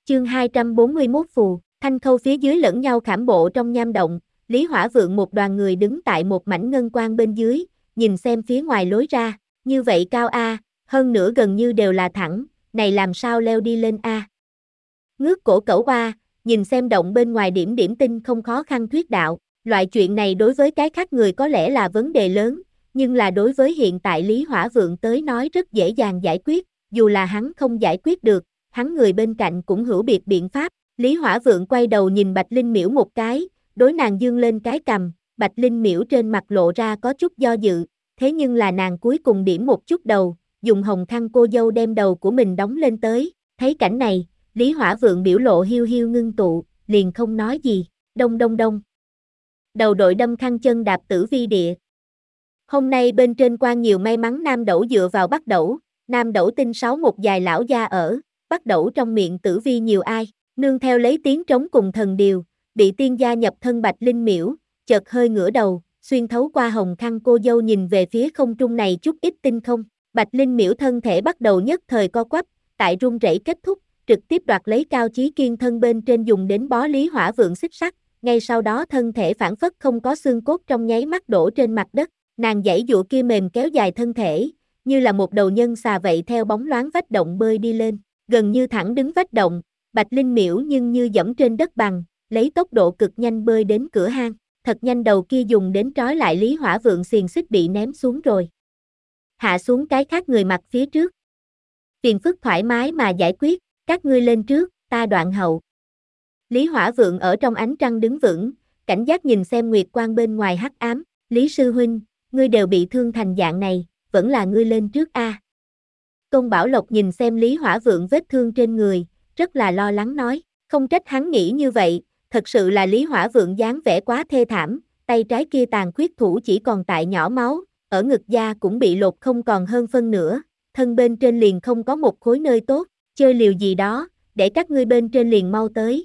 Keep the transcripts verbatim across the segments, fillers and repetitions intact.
Chương hai trăm bốn mươi mốt phù, thanh khâu phía dưới lẫn nhau khảm bộ trong nham động, Lý Hỏa Vượng một đoàn người đứng tại một mảnh ngân quang bên dưới, nhìn xem phía ngoài lối ra, như vậy cao a, hơn nữa gần như đều là thẳng, này làm sao leo đi lên a? Ngước cổ cẩu qua, nhìn xem động bên ngoài điểm điểm tinh không khó khăn thuyết đạo, loại chuyện này đối với cái khác người có lẽ là vấn đề lớn, nhưng là đối với hiện tại Lý Hỏa Vượng tới nói rất dễ dàng giải quyết, dù là hắn không giải quyết được, hắn người bên cạnh cũng hữu biệt biện pháp. Lý Hỏa Vượng quay đầu nhìn Bạch Linh Miễu một cái, đối nàng dương lên cái cằm, Bạch Linh Miễu trên mặt lộ ra có chút do dự, thế nhưng là nàng cuối cùng điểm một chút đầu, dùng hồng khăn cô dâu đem đầu của mình đóng lên tới, thấy cảnh này, Lý Hỏa Vượng biểu lộ hiu hiu ngưng tụ, liền không nói gì, đông đông đông. Đầu đội đâm khăn chân đạp tử vi địa. Hôm nay bên trên quan nhiều may mắn nam đẩu dựa vào bắt đẩu, nam đẩu tinh sáu một dài lão gia ở, bắt đẩu trong miệng tử vi nhiều ai, nương theo lấy tiếng trống cùng thần điều, bị tiên gia nhập thân Bạch Linh Miễu, chợt hơi ngửa đầu, xuyên thấu qua hồng khăn cô dâu nhìn về phía không trung này chút ít tinh không, Bạch Linh Miễu thân thể bắt đầu nhất thời co quắp, tại run rẩy kết thúc, trực tiếp đoạt lấy Cao Chí Kiên thân bên trên dùng đến bó Lý Hỏa Vượng xích sắt, ngay sau đó thân thể phản phất không có xương cốt trong nháy mắt đổ trên mặt đất, nàng giãy giụa kia mềm kéo dài thân thể, như là một đầu nhân xà vậy theo bóng loáng vách động bơi đi lên, gần như thẳng đứng vách động, Bạch Linh Miễu nhưng như dẫm trên đất bằng, lấy tốc độ cực nhanh bơi đến cửa hang, thật nhanh đầu kia dùng đến trói lại Lý Hỏa Vượng xiềng xích bị ném xuống rồi. Hạ xuống cái khác người mặt phía trước. Phiền phức thoải mái mà giải quyết, các ngươi lên trước, ta đoạn hậu. Lý Hỏa Vượng ở trong ánh trăng đứng vững, cảnh giác nhìn xem nguyệt quang bên ngoài hắc ám, Lý sư huynh, ngươi đều bị thương thành dạng này, vẫn là ngươi lên trước a. À. Công Bảo Lộc nhìn xem Lý Hỏa Vượng vết thương trên người, rất là lo lắng nói, không trách hắn nghĩ như vậy, thật sự là Lý Hỏa Vượng dáng vẻ quá thê thảm, tay trái kia tàn khuyết thủ chỉ còn tại nhỏ máu, ở ngực da cũng bị lột không còn hơn phân nửa, thân bên trên liền không có một khối nơi tốt, chơi liều gì đó, để các ngươi bên trên liền mau tới.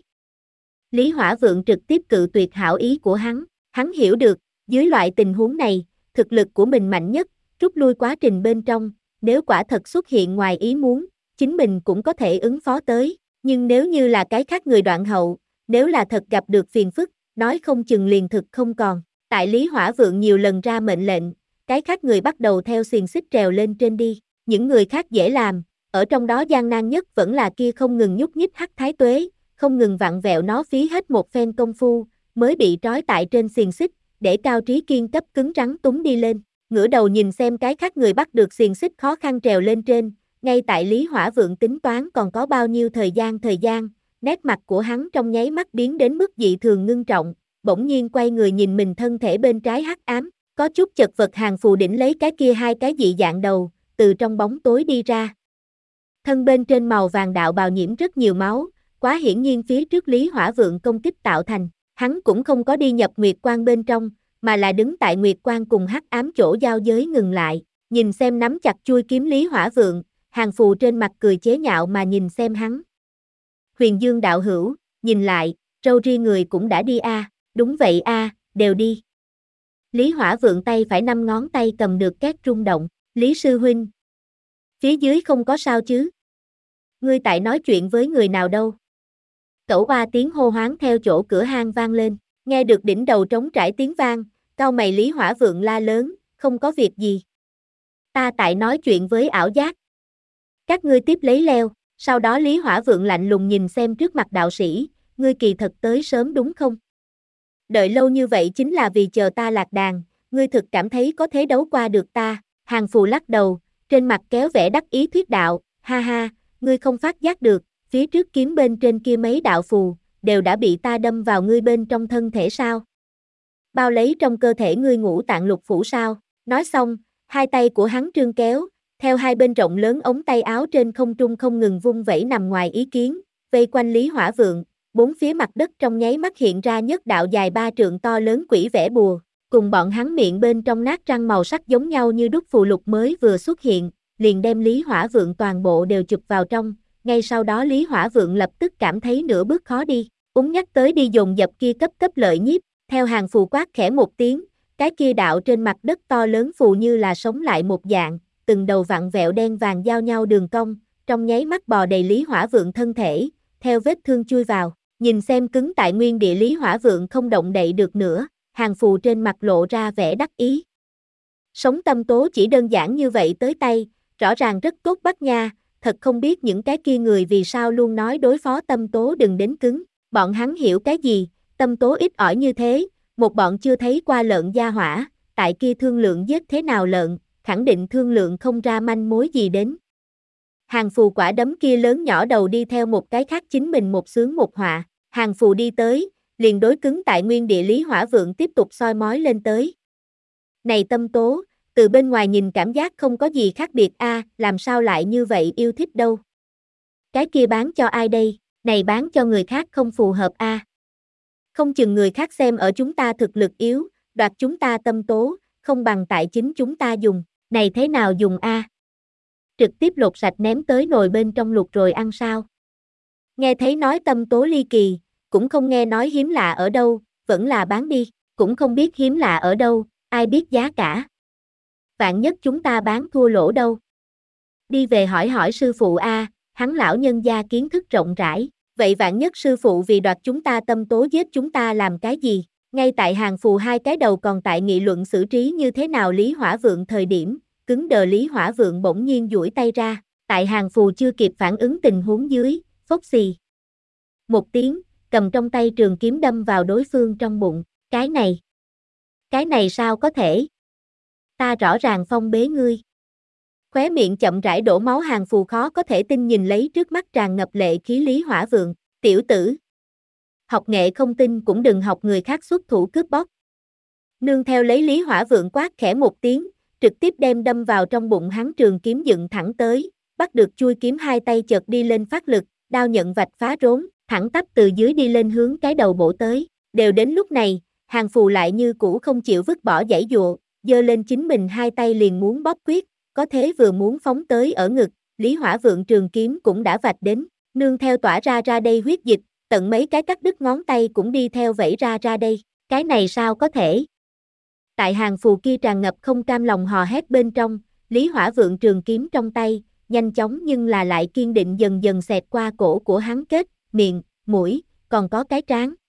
Lý Hỏa Vượng trực tiếp cự tuyệt hảo ý của hắn, hắn hiểu được, dưới loại tình huống này, thực lực của mình mạnh nhất, rút lui quá trình bên trong, nếu quả thật xuất hiện ngoài ý muốn, chính mình cũng có thể ứng phó tới, nhưng nếu như là cái khác người đoạn hậu, nếu là thật gặp được phiền phức, nói không chừng liền thực không còn. Tại Lý Hỏa Vượng nhiều lần ra mệnh lệnh, cái khác người bắt đầu theo xiềng xích trèo lên trên đi, những người khác dễ làm, ở trong đó gian nan nhất vẫn là kia không ngừng nhúc nhích hắc thái tuế, không ngừng vặn vẹo nó phí hết một phen công phu, mới bị trói tại trên xiềng xích, để Cao Trí Kiên cấp cứng rắn túng đi lên, ngửa đầu nhìn xem cái khác người bắt được xiềng xích khó khăn trèo lên trên, ngay tại Lý Hỏa Vượng tính toán còn có bao nhiêu thời gian thời gian, nét mặt của hắn trong nháy mắt biến đến mức dị thường ngưng trọng, bỗng nhiên quay người nhìn mình thân thể bên trái hắc ám, có chút chật vật hàng phù đỉnh lấy cái kia hai cái dị dạng đầu, từ trong bóng tối đi ra. Thân bên trên màu vàng đạo bào nhiễm rất nhiều máu, quá hiển nhiên phía trước Lý Hỏa Vượng công kích tạo thành, hắn cũng không có đi nhập nguyệt quang bên trong, mà là đứng tại nguyệt quang cùng hắc ám chỗ giao giới ngừng lại, nhìn xem nắm chặt chui kiếm Lý Hỏa Vượng, hàng phù trên mặt cười chế nhạo mà nhìn xem hắn. Huyền Dương đạo hữu, nhìn lại, râu ria người cũng đã đi a, à. Đúng vậy a, à, đều đi. Lý Hỏa Vượng tay phải năm ngón tay cầm được két rung động, Lý sư huynh. Phía dưới không có sao chứ? Ngươi tại nói chuyện với người nào đâu? Cẩu Ba tiếng hô hoáng theo chỗ cửa hang vang lên, nghe được đỉnh đầu trống trải tiếng vang, cau mày Lý Hỏa Vượng la lớn, không có việc gì. Ta tại nói chuyện với ảo giác. Các ngươi tiếp lấy leo, sau đó Lý Hỏa Vượng lạnh lùng nhìn xem trước mặt đạo sĩ, ngươi kỳ thật tới sớm đúng không? Đợi lâu như vậy chính là vì chờ ta lạc đàn, ngươi thực cảm thấy có thế đấu qua được ta, hàng phù lắc đầu, trên mặt kéo vẻ đắc ý thuyết đạo, ha ha, ngươi không phát giác được, phía trước kiếm bên trên kia mấy đạo phù, đều đã bị ta đâm vào ngươi bên trong thân thể sao? Bao lấy trong cơ thể ngươi ngũ tạng lục phủ sao? Nói xong, hai tay của hắn trương kéo, theo hai bên rộng lớn ống tay áo trên không trung không ngừng vung vẩy nằm ngoài ý kiến, vây quanh Lý Hỏa Vượng, bốn phía mặt đất trong nháy mắt hiện ra nhất đạo dài ba trượng to lớn quỷ vẽ bùa, cùng bọn hắn miệng bên trong nát răng màu sắc giống nhau như đúc phù lục mới vừa xuất hiện, liền đem Lý Hỏa Vượng toàn bộ đều chụp vào trong, ngay sau đó Lý Hỏa Vượng lập tức cảm thấy nửa bước khó đi, úng nhắc tới đi dồn dập kia cấp cấp lợi nhiếp, theo hàng phù quát khẽ một tiếng, cái kia đạo trên mặt đất to lớn phù như là sống lại một dạng, từng đầu vặn vẹo đen vàng giao nhau đường cong, trong nháy mắt bò đầy Lý Hỏa Vượng thân thể, theo vết thương chui vào, nhìn xem cứng tại nguyên địa Lý Hỏa Vượng không động đậy được nữa, Hàng Phù trên mặt lộ ra vẻ đắc ý. Sống tâm tố chỉ đơn giản như vậy tới tay, rõ ràng rất tốt bắt nha, thật không biết những cái kia người vì sao luôn nói đối phó tâm tố đừng đến cứng, bọn hắn hiểu cái gì, tâm tố ít ỏi như thế, một bọn chưa thấy qua lợn gia hỏa, tại kia thương lượng giết thế nào lợn, khẳng định thương lượng không ra manh mối gì đến. Hàng Phù quả đấm kia lớn nhỏ đầu đi theo một cái khác chính mình một xướng một họa, Hàng Phù đi tới, liền đối cứng tại nguyên địa Lý Hỏa Vượng tiếp tục soi mói lên tới. Này tâm tố, từ bên ngoài nhìn cảm giác không có gì khác biệt a, à, làm sao lại như vậy yêu thích đâu. Cái kia bán cho ai đây, này bán cho người khác không phù hợp a. À. Không chừng người khác xem ở chúng ta thực lực yếu, đoạt chúng ta tâm tố, không bằng tại chính chúng ta dùng, này thế nào dùng a? À? Trực tiếp lột sạch ném tới nồi bên trong luộc rồi ăn sao? Nghe thấy nói tâm tố ly kỳ, cũng không nghe nói hiếm lạ ở đâu, vẫn là bán đi, cũng không biết hiếm lạ ở đâu, ai biết giá cả. Vạn nhất chúng ta bán thua lỗ đâu. Đi về hỏi hỏi sư phụ a, à, hắn lão nhân gia kiến thức rộng rãi, vậy vạn nhất sư phụ vì đoạt chúng ta tâm tố giết chúng ta làm cái gì? Ngay tại Hàng Phù hai cái đầu còn tại nghị luận xử trí như thế nào Lý Hỏa Vượng thời điểm, cứng đờ Lý Hỏa Vượng bỗng nhiên duỗi tay ra, tại Hàng Phù chưa kịp phản ứng tình huống dưới, phốc xì. Một tiếng, cầm trong tay trường kiếm đâm vào đối phương trong bụng, cái này. Cái này sao có thể? Ta rõ ràng phong bế ngươi. Khóe miệng chậm rãi đổ máu Hàng Phù khó có thể tin nhìn lấy trước mắt tràn ngập lệ khí Lý Hỏa Vượng, tiểu tử. Học nghệ không tin cũng đừng học người khác xuất thủ cướp bóc. Nương theo lấy Lý Hỏa Vượng quát khẽ một tiếng, trực tiếp đem đâm vào trong bụng hắn trường kiếm dựng thẳng tới, bắt được chui kiếm hai tay chợt đi lên phát lực, đao nhận vạch phá rốn, thẳng tắp từ dưới đi lên hướng cái đầu bổ tới. Đều đến lúc này, Hàng Phù lại như cũ không chịu vứt bỏ giãy dụa, giơ lên chính mình hai tay liền muốn bóp quyết, có thế vừa muốn phóng tới ở ngực, Lý Hỏa Vượng trường kiếm cũng đã vạch đến, nương theo tỏa ra ra đây huyết dịch, tận mấy cái cắt đứt ngón tay cũng đi theo vẩy ra ra đây, cái này sao có thể? Tại Hàng Phù kia tràn ngập không cam lòng hò hét bên trong, Lý Hỏa Vượng trường kiếm trong tay, nhanh chóng nhưng là lại kiên định dần dần xẹt qua cổ của hắn kết, miệng, mũi, còn có cái trán,